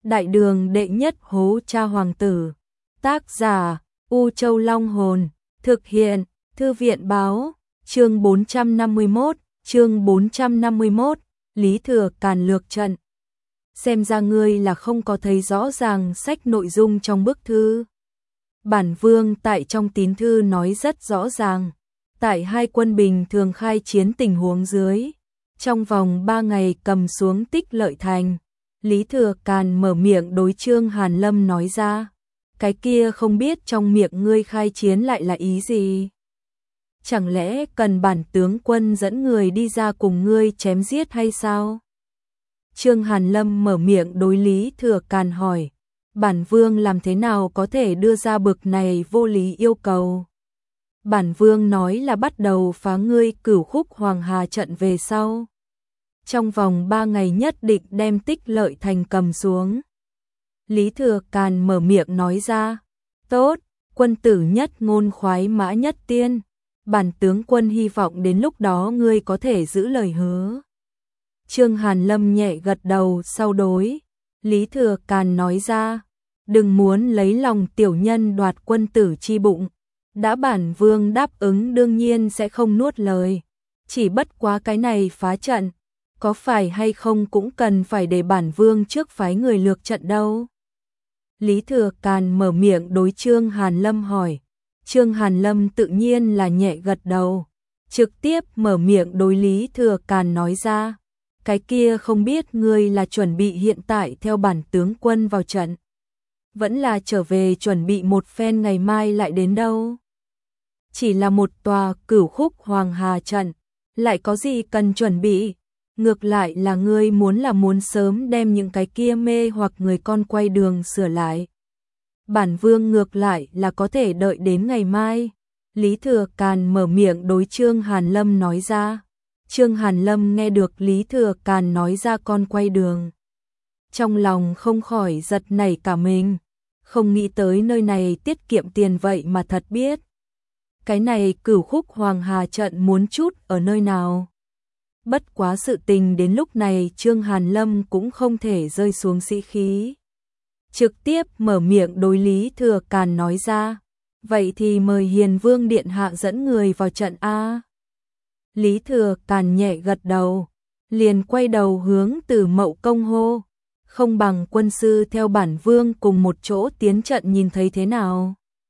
Đại đường đệ nhất hố cha hoàng tử. Tác giả U Châu Long Hồn. Thực hiện Thư viện Báo. Chương 451. Lý Thừa Càn lược trận. Xem ra ngươi là không có thấy rõ ràng sách nội dung trong bức thư. Bản vương tại trong tín thư nói rất rõ ràng. Tại hai quân bình thường khai chiến tình huống dưới, trong vòng 3 ngày cầm xuống Tích Lợi Thành. Lý Thừa Càn mở miệng đối Trương Hàn Lâm nói ra. Cái kia không biết trong miệng ngươi khai chiến lại là ý gì? Chẳng lẽ cần bản tướng quân dẫn người đi ra cùng ngươi chém giết hay sao? Trương Hàn Lâm mở miệng đối Lý Thừa Càn hỏi. Bản vương làm thế nào có thể đưa ra bực này vô lý yêu cầu? Bản vương nói là bắt đầu phá ngươi Cửu Khúc Hoàng Hà trận về sau. Trong vòng 3 ngày nhất định đem Tích Lợi Thành cầm xuống. Lý Thừa Càn mở miệng nói ra. Tốt, quân tử nhất ngôn khoái mã nhất tiên. Bản tướng quân hy vọng đến lúc đó ngươi có thể giữ lời hứa. Trương Hàn Lâm nhẹ gật đầu sau đối. Lý Thừa Càn nói ra. Đừng muốn lấy lòng tiểu nhân đoạt quân tử chi bụng. Đã bản vương đáp ứng đương nhiên sẽ không nuốt lời. Chỉ bất quá cái này phá trận, có phải hay không cũng cần phải để bản vương trước phái người lược trận đâu. Lý Thừa Càn mở miệng đối Trương Hàn Lâm hỏi. Trương Hàn Lâm tự nhiên là nhẹ gật đầu, trực tiếp mở miệng đối Lý Thừa Càn nói ra. Cái kia không biết ngươi là chuẩn bị hiện tại theo bản tướng quân vào trận, vẫn là trở về chuẩn bị một phen ngày mai lại đến đâu? Chỉ là một tòa Cửu Khúc Hoàng Hà trận, lại có gì cần chuẩn bị? Ngược lại là ngươi muốn sớm đem những cái kia mê hoặc người con quay đường sửa lại. Bản vương ngược lại là có thể đợi đến ngày mai. Lý Thừa Càn mở miệng đối Trương Hàn Lâm nói ra. Trương Hàn Lâm nghe được Lý Thừa Càn nói ra con quay đường, trong lòng không khỏi giật nảy cả mình. Không nghĩ tới nơi này tiết kiệm tiền vậy mà thật biết. Cái này Cửu Khúc Hoàng Hà trận muốn chút ở nơi nào? Bất quá sự tình đến lúc này Trương Hàn Lâm cũng không thể rơi xuống sĩ khí. Trực tiếp mở miệng đối Lý Thừa Càn nói ra. Vậy thì mời Hiền Vương Điện Hạ dẫn người vào trận A. Lý Thừa Càn nhẹ gật đầu, liền quay đầu hướng Từ Mậu Công hô. Không bằng quân sư theo bản vương cùng một chỗ tiến trận nhìn thấy thế nào?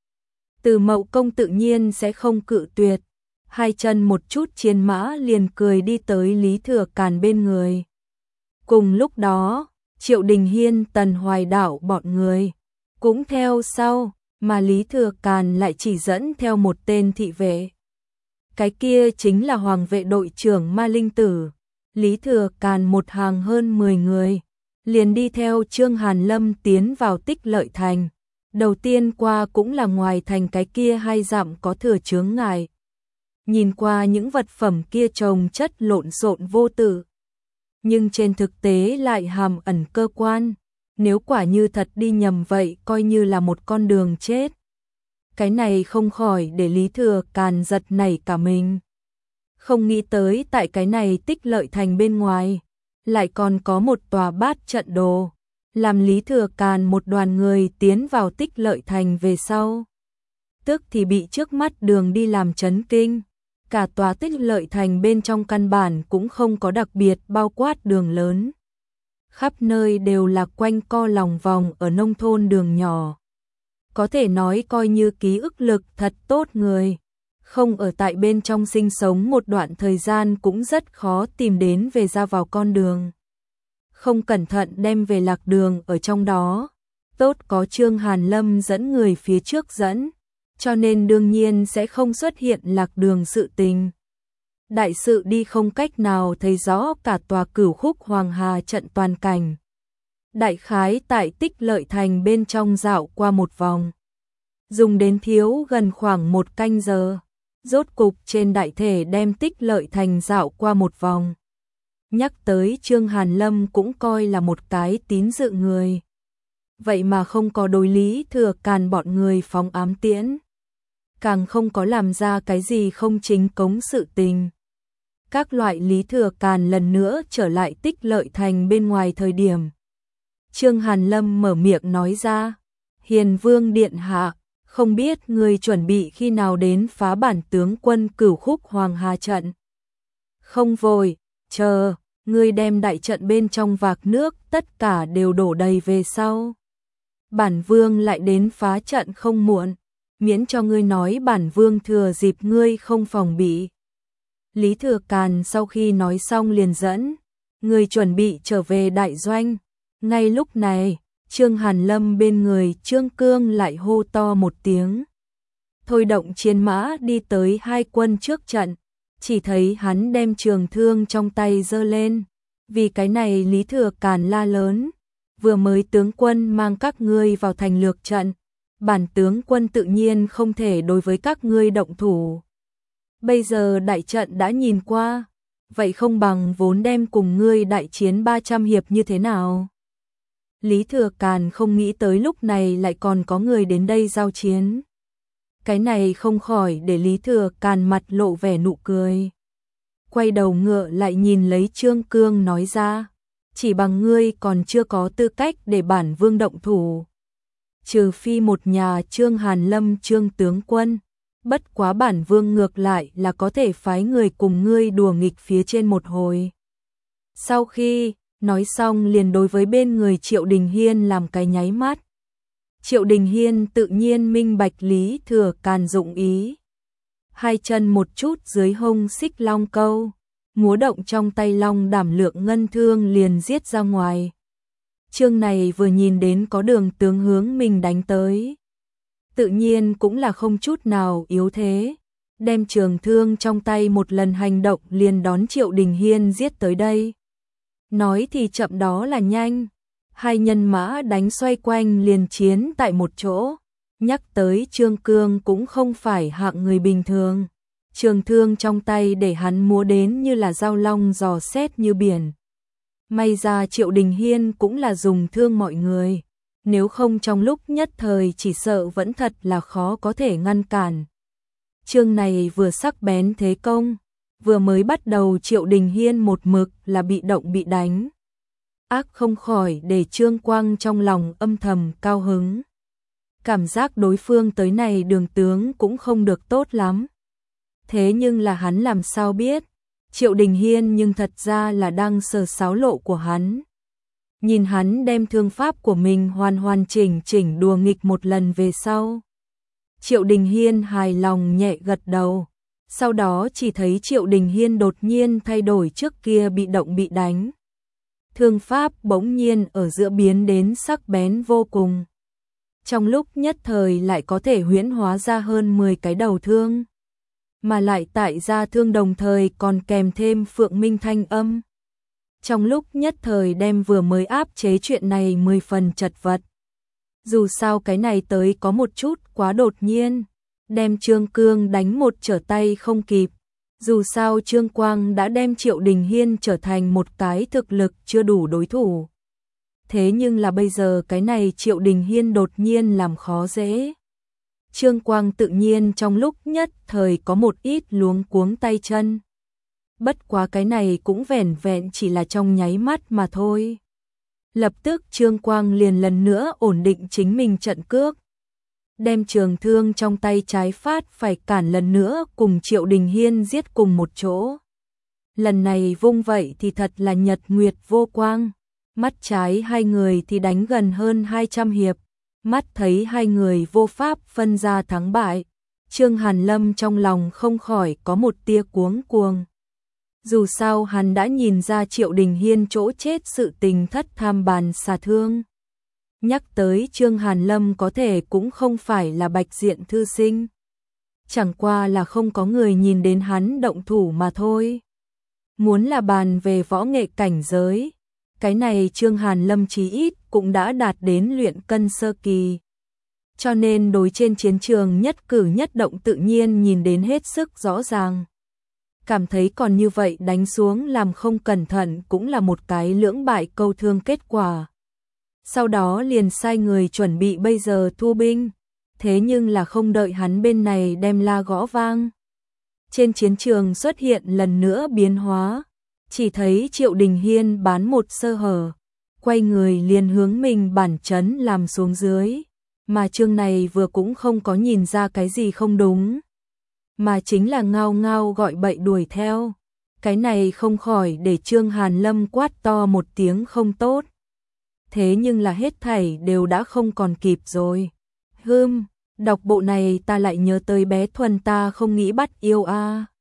Từ Mậu Công tự nhiên sẽ không cự tuyệt. Hai chân một chút chiến mã liền cười đi tới Lý Thừa Càn bên người. Cùng lúc đó, Triệu Đình Hiên, Tần Hoài Đạo bọn người cũng theo sau, mà Lý Thừa Càn lại chỉ dẫn theo một tên thị vệ. Cái kia chính là Hoàng vệ đội trưởng Ma Linh Tử. Lý Thừa Càn một hàng hơn 10 người, liền đi theo Trương Hàn Lâm tiến vào Tích Lợi Thành. Đầu tiên qua cũng là ngoài thành cái kia 2 dặm có thừa chướng ngại. Nhìn qua những vật phẩm kia chồng chất lộn xộn vô tử, nhưng trên thực tế lại hàm ẩn cơ quan. Nếu quả như thật đi nhầm vậy coi như là một con đường chết. Cái này không khỏi để Lý Thừa Càn giật nảy cả mình. Không nghĩ tới tại cái này Tích Lợi Thành bên ngoài lại còn có một tòa bát trận đồ. Làm Lý Thừa Càn một đoàn người tiến vào Tích Lợi Thành về sau, tức thì bị trước mắt đường đi làm chấn kinh. Cả tòa Tích Lợi Thành bên trong căn bản cũng không có đặc biệt bao quát đường lớn. Khắp nơi đều là quanh co lòng vòng ở nông thôn đường nhỏ. Có thể nói coi như ký ức lực thật tốt người, không ở tại bên trong sinh sống một đoạn thời gian cũng rất khó tìm đến về ra vào con đường. Không cẩn thận đem về lạc đường ở trong đó. Tốt có Trương Hàn Lâm dẫn người phía trước dẫn, cho nên đương nhiên sẽ không xuất hiện lạc đường sự tình. Đại sự đi không cách nào thấy rõ cả tòa Cửu Khúc Hoàng Hà trận toàn cảnh. Đại khái tại Tích Lợi Thành bên trong dạo qua một vòng, dùng đến thiếu gần khoảng 1 canh giờ. Rốt cục trên đại thể đem Tích Lợi Thành dạo qua một vòng. Nhắc tới Trương Hàn Lâm cũng coi là một cái tín dự người. Vậy mà không có đối Lý Thừa Càn bọn người phóng ám tiễn, càng không có làm ra cái gì không chính cống sự tình. Các loại Lý Thừa Càn lần nữa trở lại Tích Lợi Thành bên ngoài thời điểm, Trương Hàn Lâm mở miệng nói ra, Hiền Vương điện hạ, không biết người chuẩn bị khi nào đến phá bản tướng quân Cửu Khúc Hoàng Hà trận. Không vội, chờ, ngươi đem đại trận bên trong vạc nước tất cả đều đổ đầy về sau. Bản vương lại đến phá trận không muộn, miễn cho ngươi nói bản vương thừa dịp ngươi không phòng bị. Lý Thừa Càn sau khi nói xong liền dẫn, người chuẩn bị trở về đại doanh. Ngay lúc này, Trương Hàn Lâm bên người Trương Cương lại hô to một tiếng. Thôi động chiến mã đi tới hai quân trước trận, chỉ thấy hắn đem trường thương trong tay giơ lên. Vì cái này Lý Thừa Càn la lớn, vừa mới tướng quân mang các ngươi vào thành lược trận, bản tướng quân tự nhiên không thể đối với các ngươi động thủ. Bây giờ đại trận đã nhìn qua, vậy không bằng vốn đem cùng ngươi đại chiến 300 hiệp như thế nào? Lý Thừa Càn không nghĩ tới lúc này lại còn có người đến đây giao chiến. Cái này không khỏi để Lý Thừa Càn mặt lộ vẻ nụ cười. Quay đầu ngựa lại nhìn lấy Trương Cương nói ra, chỉ bằng ngươi còn chưa có tư cách để bản vương động thủ. Trừ phi một nhà Trương Hàn Lâm Trương tướng quân, bất quá bản vương ngược lại là có thể phái người cùng ngươi đùa nghịch phía trên một hồi. Sau khi nói xong liền đối với bên người Triệu Đình Hiên làm cái nháy mắt. Triệu Đình Hiên tự nhiên minh bạch Lý Thừa Càn dụng ý. Hai chân một chút dưới hông xích long câu, múa động trong tay long đảm lượng ngân thương liền giết ra ngoài. Chương này vừa nhìn đến có đường tướng hướng mình đánh tới, tự nhiên cũng là không chút nào yếu thế, đem trường thương trong tay một lần hành động liền đón Triệu Đình Hiên giết tới đây. Nói thì chậm đó là nhanh, hai nhân mã đánh xoay quanh liền chiến tại một chỗ. Nhắc tới Trương Cương cũng không phải hạng người bình thường, trường thương trong tay để hắn múa đến như là dao long dò xét như biển. May ra Triệu Đình Hiên cũng là dùng thương mọi người, nếu không trong lúc nhất thời chỉ sợ vẫn thật là khó có thể ngăn cản. Chương này vừa sắc bén thế công, vừa mới bắt đầu Triệu Đình Hiên một mực là bị động bị đánh. Ác không khỏi để Trương Quang trong lòng âm thầm cao hứng. Cảm giác đối phương tới này đường tướng cũng không được tốt lắm. Thế nhưng là hắn làm sao biết, Triệu Đình Hiên nhưng thật ra là đang sờ sáo lộ của hắn. Nhìn hắn đem thương pháp của mình hoàn chỉnh đùa nghịch một lần về sau. Triệu Đình Hiên hài lòng nhẹ gật đầu. Sau đó chỉ thấy Triệu Đình Hiên đột nhiên thay đổi trước kia bị động bị đánh. Thương pháp bỗng nhiên ở giữa biến đến sắc bén vô cùng. Trong lúc nhất thời lại có thể huyễn hóa ra hơn 10 cái đầu thương. Mà lại tại ra thương đồng thời còn kèm thêm phượng minh thanh âm. Trong lúc nhất thời đem vừa mới áp chế chuyện này 10 phần chật vật. Dù sao cái này tới có một chút quá đột nhiên, đem Trương Cương đánh một trở tay không kịp. Dù sao Trương Quang đã đem Triệu Đình Hiên trở thành một cái thực lực chưa đủ đối thủ. Thế nhưng là bây giờ cái này Triệu Đình Hiên đột nhiên làm khó dễ. Trương Quang tự nhiên trong lúc nhất thời có một ít luống cuống tay chân. Bất quá cái này cũng vẻn vẹn chỉ là trong nháy mắt mà thôi. Lập tức Trương Quang liền lần nữa ổn định chính mình trận cước. Đem trường thương trong tay trái phát phải cản lần nữa cùng Triệu Đình Hiên giết cùng một chỗ. Lần này vung vậy thì thật là nhật nguyệt vô quang. Mắt trái hai người thì đánh gần hơn 200 hiệp. Mắt thấy hai người vô pháp phân ra thắng bại. Trương Hàn Lâm trong lòng không khỏi có một tia cuống cuồng. Dù sao hắn đã nhìn ra Triệu Đình Hiên chỗ chết sự tình thất tham bàn xà thương. Nhắc tới Trương Hàn Lâm có thể cũng không phải là bạch diện thư sinh. Chẳng qua là không có người nhìn đến hắn động thủ mà thôi. Muốn là bàn về võ nghệ cảnh giới, cái này Trương Hàn Lâm chí ít cũng đã đạt đến luyện cân sơ kỳ. Cho nên đối trên chiến trường nhất cử nhất động tự nhiên nhìn đến hết sức rõ ràng. Cảm thấy còn như vậy đánh xuống làm không cẩn thận cũng là một cái lưỡng bại câu thương kết quả. Sau đó liền sai người chuẩn bị bây giờ thu binh, thế nhưng là không đợi hắn bên này đem la gõ vang. Trên chiến trường xuất hiện lần nữa biến hóa, chỉ thấy Triệu Đình Hiên bán một sơ hở, quay người liền hướng mình bản chấn làm xuống dưới, mà Trương này vừa cũng không có nhìn ra cái gì không đúng, mà chính là ngao ngao gọi bậy đuổi theo. Cái này không khỏi để Trương Hàn Lâm quát to một tiếng không tốt. Thế nhưng là hết thảy đều đã không còn kịp rồi. Đọc bộ này ta lại nhớ tới bé Thuần ta không nghĩ bắt yêu a.